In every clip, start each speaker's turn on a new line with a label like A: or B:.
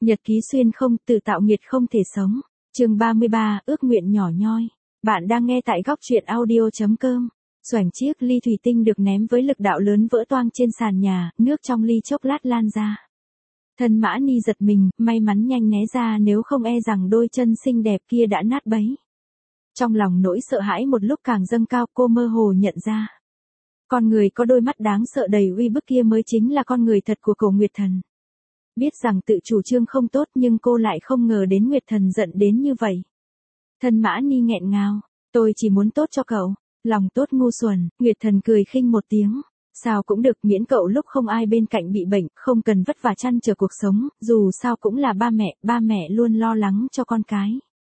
A: Nhật ký xuyên không, tự tạo nghiệt không thể sống. Chương 33, ước nguyện nhỏ nhoi. Bạn đang nghe tại góc truyện audio.com. Xoành chiếc ly thủy tinh được ném với lực đạo lớn vỡ toang trên sàn nhà, nước trong ly chốc lát lan ra. Thân Mã Ni giật mình, may mắn nhanh né ra, nếu không e rằng đôi chân xinh đẹp kia đã nát bấy. Trong lòng nỗi sợ hãi một lúc càng dâng cao, cô mơ hồ nhận ra. Con người có đôi mắt đáng sợ đầy uy bức kia mới chính là con người thật của Cổ Nguyệt Thần. Biết rằng tự chủ trương không tốt nhưng cô lại không ngờ đến Nguyệt Thần giận đến như vậy. Thân Mã Ni nghẹn ngào, tôi chỉ muốn tốt cho cậu. Lòng tốt ngu xuẩn, Nguyệt Thần cười khinh một tiếng. Sao cũng được, miễn cậu lúc không ai bên cạnh bị bệnh, không cần vất vả chăn trở cuộc sống, dù sao cũng là ba mẹ luôn lo lắng cho con cái.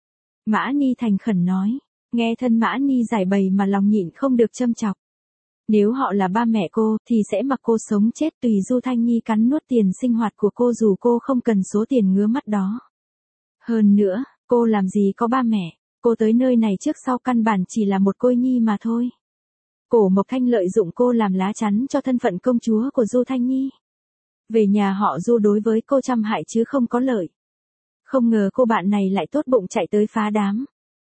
A: Mã Ni thành khẩn nói, nghe thân Mã Ni giải bày mà lòng nhịn không được châm chọc. Nếu họ là ba mẹ cô, thì sẽ mặc cô sống chết tùy Du Thanh Nhi cắn nuốt tiền sinh hoạt của cô dù cô không cần số tiền ngứa mắt đó. Hơn nữa, cô làm gì có ba mẹ, cô tới nơi này trước sau căn bản chỉ là một cô nhi mà thôi. Cổ Mộc Thanh lợi dụng cô làm lá chắn cho thân phận công chúa của Du Thanh Nhi. Về nhà họ Du đối với cô trăm hại chứ không có lợi. Không ngờ cô bạn này lại tốt bụng chạy tới phá đám.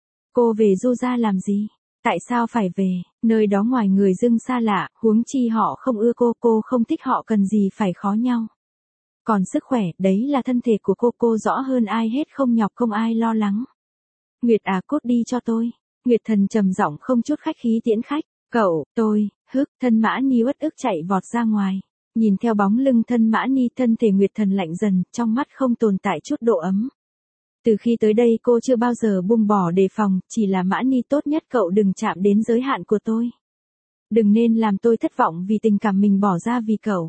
A: Cô về Du gia làm gì? Tại sao phải về, nơi đó ngoài người dưng xa lạ, huống chi họ không ưa cô không thích họ cần gì phải khó nhau. Còn sức khỏe, đấy là thân thể của cô rõ hơn ai hết, không nhọc không ai lo lắng. Nguyệt à, cút đi cho tôi. Nguyệt Thần trầm giọng không chút khách khí tiễn khách. Cậu, tôi, thân Mã Ni uất ức chạy vọt ra ngoài. Nhìn theo bóng lưng thân Mã Ni, thân thể Nguyệt Thần lạnh dần, trong mắt không tồn tại chút độ ấm. Từ khi tới đây cô chưa bao giờ buông bỏ đề phòng, chỉ là Mã Ni tốt nhất cậu đừng chạm đến giới hạn của tôi. Đừng nên làm tôi thất vọng vì tình cảm mình bỏ ra vì cậu.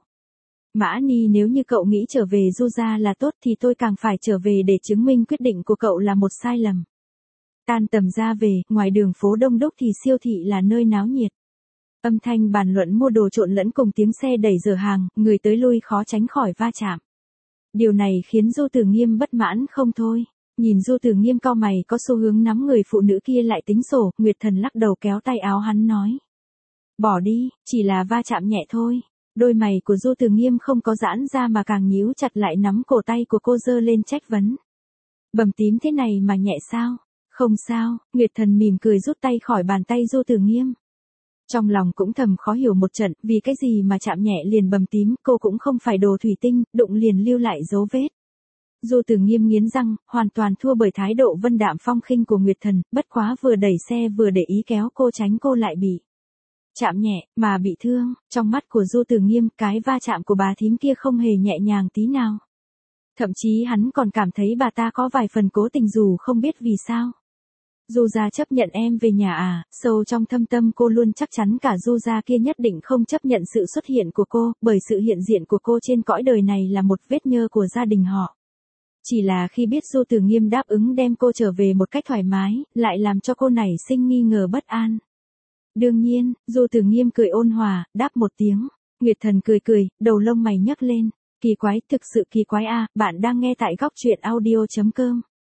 A: Mã Ni, nếu như cậu nghĩ trở về Du gia là tốt thì tôi càng phải trở về để chứng minh quyết định của cậu là một sai lầm. Tan tầm ra về, ngoài đường phố đông đúc thì siêu thị là nơi náo nhiệt. Âm thanh bàn luận mua đồ trộn lẫn cùng tiếng xe đẩy dở hàng, người tới lui khó tránh khỏi va chạm. Điều này khiến Du Tử Nghiêm bất mãn không thôi. Nhìn Du Tử Nghiêm cau mày có xu hướng nắm người phụ nữ kia lại tính sổ, Nguyệt Thần lắc đầu kéo tay áo hắn nói. Bỏ đi, chỉ là va chạm nhẹ thôi. Đôi mày của Du Tử Nghiêm không có giãn ra mà càng nhíu chặt lại, nắm cổ tay của cô giơ lên trách vấn. Bầm tím thế này mà nhẹ sao? Không sao, Nguyệt Thần mỉm cười rút tay khỏi bàn tay Du Tử Nghiêm. Trong lòng cũng thầm khó hiểu một trận, vì cái gì mà chạm nhẹ liền bầm tím, cô cũng không phải đồ thủy tinh, đụng liền lưu lại dấu vết. Du Tử Nghiêm nghiến răng, hoàn toàn thua bởi thái độ vân đạm phong khinh của Nguyệt Thần, bất quá vừa đẩy xe vừa để ý kéo cô tránh cô lại bị chạm nhẹ, mà bị thương. Trong mắt của Du Tử Nghiêm, cái va chạm của bà thím kia không hề nhẹ nhàng tí nào. Thậm chí hắn còn cảm thấy bà ta có vài phần cố tình dù không biết vì sao. Du gia chấp nhận em về nhà à? Sâu trong thâm tâm cô luôn chắc chắn cả Du gia kia nhất định không chấp nhận sự xuất hiện của cô, bởi sự hiện diện của cô trên cõi đời này là một vết nhơ của gia đình họ. Chỉ là khi biết Du Tử Nghiêm đáp ứng đem cô trở về một cách thoải mái, lại làm cho cô nảy sinh nghi ngờ bất an. Đương nhiên, Du Tử Nghiêm cười ôn hòa, đáp một tiếng. Nguyệt Thần cười, đầu lông mày nhấc lên. Kỳ quái, thực sự kỳ quái à, bạn đang nghe tại góc truyện audio.com.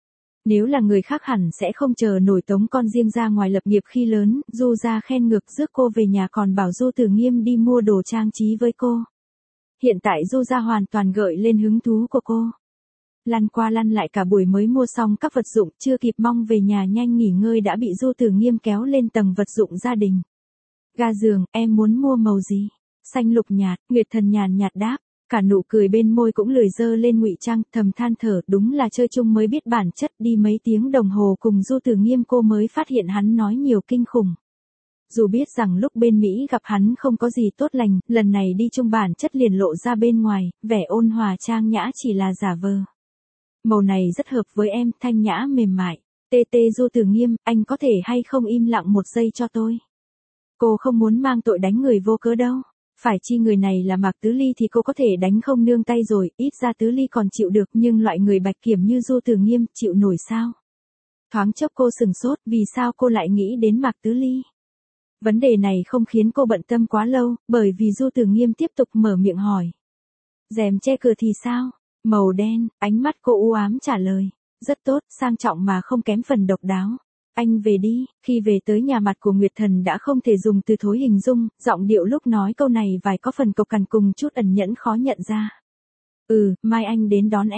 A: Nếu là người khác hẳn sẽ không chờ nổi tống con riêng ra ngoài lập nghiệp khi lớn, Du gia khen ngược rước cô về nhà còn bảo Du Tử Nghiêm đi mua đồ trang trí với cô. Hiện tại Du gia hoàn toàn gợi lên hứng thú của cô. Lăn qua lăn lại cả buổi mới mua xong các vật dụng, chưa kịp mong về nhà nhanh nghỉ ngơi đã bị Du Tử Nghiêm kéo lên tầng vật dụng gia đình. Ga giường, em muốn mua màu gì? Xanh lục nhạt, Nguyệt Thần nhàn nhạt đáp. Cả nụ cười bên môi cũng lười dơ lên ngụy trang, thầm than thở, đúng là chơi chung mới biết bản chất. Đi mấy tiếng đồng hồ cùng Du Tử Nghiêm cô mới phát hiện hắn nói nhiều kinh khủng. Dù biết rằng lúc bên Mỹ gặp hắn không có gì tốt lành, lần này đi chung bản chất liền lộ ra bên ngoài, vẻ ôn hòa trang nhã chỉ là giả vờ. Màu này rất hợp với em, thanh nhã mềm mại. Du Tử Nghiêm, anh có thể hay không im lặng một giây cho tôi? Cô không muốn mang tội đánh người vô cớ đâu. Phải chi người này là Mạc Tứ Ly thì cô có thể đánh không nương tay rồi, ít ra Tứ Ly còn chịu được, nhưng loại người bạch kiểm như Du Tử Nghiêm chịu nổi sao? Thoáng chốc cô sừng sốt, vì sao cô lại nghĩ đến Mạc Tứ Ly? Vấn đề này không khiến cô bận tâm quá lâu, bởi vì Du Tử Nghiêm tiếp tục mở miệng hỏi. Rèm che cửa thì sao? Màu đen, ánh mắt cô u ám trả lời. Rất tốt, sang trọng mà không kém phần độc đáo. Anh về đi. Khi về tới nhà, mặt của Nguyệt Thần đã không thể dùng từ thối hình dung, giọng điệu lúc nói câu này vài có phần cộc cằn cùng chút ẩn nhẫn khó nhận ra. Mai anh đến đón em.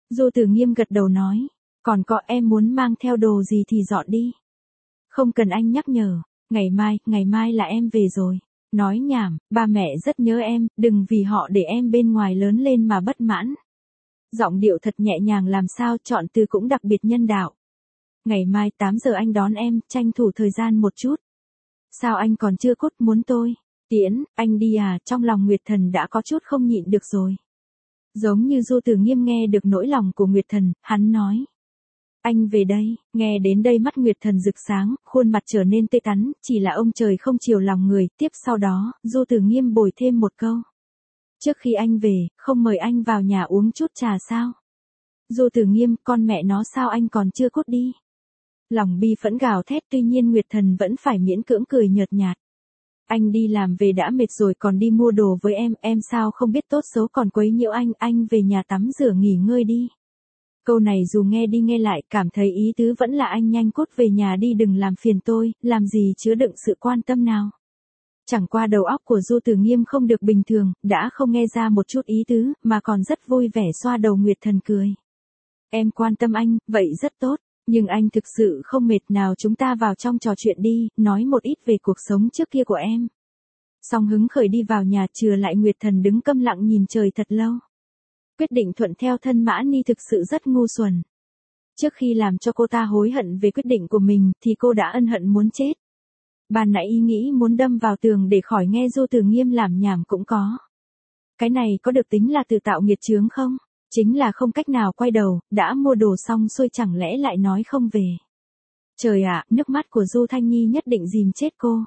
A: Du Tử Nghiêm gật đầu nói, còn có em muốn mang theo đồ gì thì dọn đi. Không cần anh nhắc nhở, ngày mai là em về rồi. Nói nhảm, ba mẹ rất nhớ em, đừng vì họ để em bên ngoài lớn lên mà bất mãn. Giọng điệu thật nhẹ nhàng làm sao chọn từ cũng đặc biệt nhân đạo. Ngày mai 8 giờ anh đón em, tranh thủ thời gian một chút. Sao anh còn chưa cốt muốn tôi? Tiễn, anh đi à, trong lòng Nguyệt Thần đã có chút không nhịn được rồi. Giống như Du Tử Nghiêm nghe được nỗi lòng của Nguyệt Thần, hắn nói. Anh về đây, nghe đến đây mắt Nguyệt Thần rực sáng, khuôn mặt trở nên tươi tắn, chỉ là ông trời không chiều lòng người, tiếp sau đó, Du Tử Nghiêm bồi thêm một câu. Trước khi anh về, không mời anh vào nhà uống chút trà sao? Du Tử Nghiêm, con mẹ nó sao anh còn chưa cốt đi? Lòng bi phẫn gào thét tuy nhiên Nguyệt Thần vẫn phải miễn cưỡng cười nhợt nhạt. Anh đi làm về đã mệt rồi còn đi mua đồ với em sao không biết tốt xấu còn quấy nhiễu anh về nhà tắm rửa nghỉ ngơi đi. Câu này dù nghe đi nghe lại cảm thấy ý tứ vẫn là anh nhanh cốt về nhà đi đừng làm phiền tôi, làm gì chứa đựng sự quan tâm nào. Chẳng qua đầu óc của Du Tử Nghiêm không được bình thường, đã không nghe ra một chút ý tứ, mà còn rất vui vẻ xoa đầu Nguyệt Thần cười. Em quan tâm anh, vậy rất tốt, nhưng anh thực sự không mệt nào chúng ta vào trong trò chuyện đi, nói một ít về cuộc sống trước kia của em. Song hứng khởi đi vào nhà chừa lại Nguyệt Thần đứng câm lặng nhìn trời thật lâu. Quyết định thuận theo thân Mã Ni thực sự rất ngu xuẩn. Trước khi làm cho cô ta hối hận về quyết định của mình thì cô đã ân hận muốn chết. Ban nãy ý nghĩ muốn đâm vào tường để khỏi nghe Du Tử Nghiêm làm nhảm cũng có. Cái này có được tính là tự tạo nghiệt chướng không? Chính là không cách nào quay đầu, đã mua đồ xong xuôi chẳng lẽ lại nói không về. Trời ạ, nước mắt của Du Thanh Nhi nhất định dìm chết cô.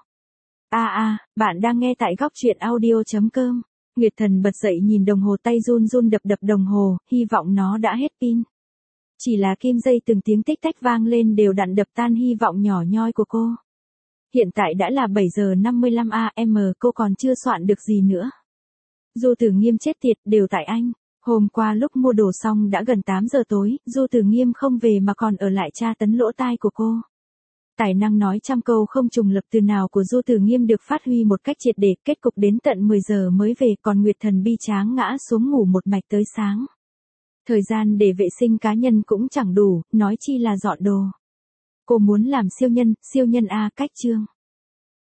A: Bạn đang nghe tại góc truyện audio.com. Nguyệt Thần bật dậy nhìn đồng hồ tay run run đập đồng hồ, hy vọng nó đã hết pin. Chỉ là kim dây từng tiếng tích tách vang lên đều đặn đập tan hy vọng nhỏ nhoi của cô. Hiện tại đã là 7 giờ 55 AM cô còn chưa soạn được gì nữa. Du Tử Nghiêm chết tiệt đều tại anh. Hôm qua lúc mua đồ xong đã gần 8 giờ tối, Du Tử Nghiêm không về mà còn ở lại tra tấn lỗ tai của cô. Tài năng nói trăm câu không trùng lập từ nào của Du Tử Nghiêm được phát huy một cách triệt để, kết cục đến tận 10 giờ mới về, còn Nguyệt Thần bi tráng ngã xuống ngủ một mạch tới sáng. Thời gian để vệ sinh cá nhân cũng chẳng đủ, nói chi là dọn đồ. Cô muốn làm siêu nhân cách chương.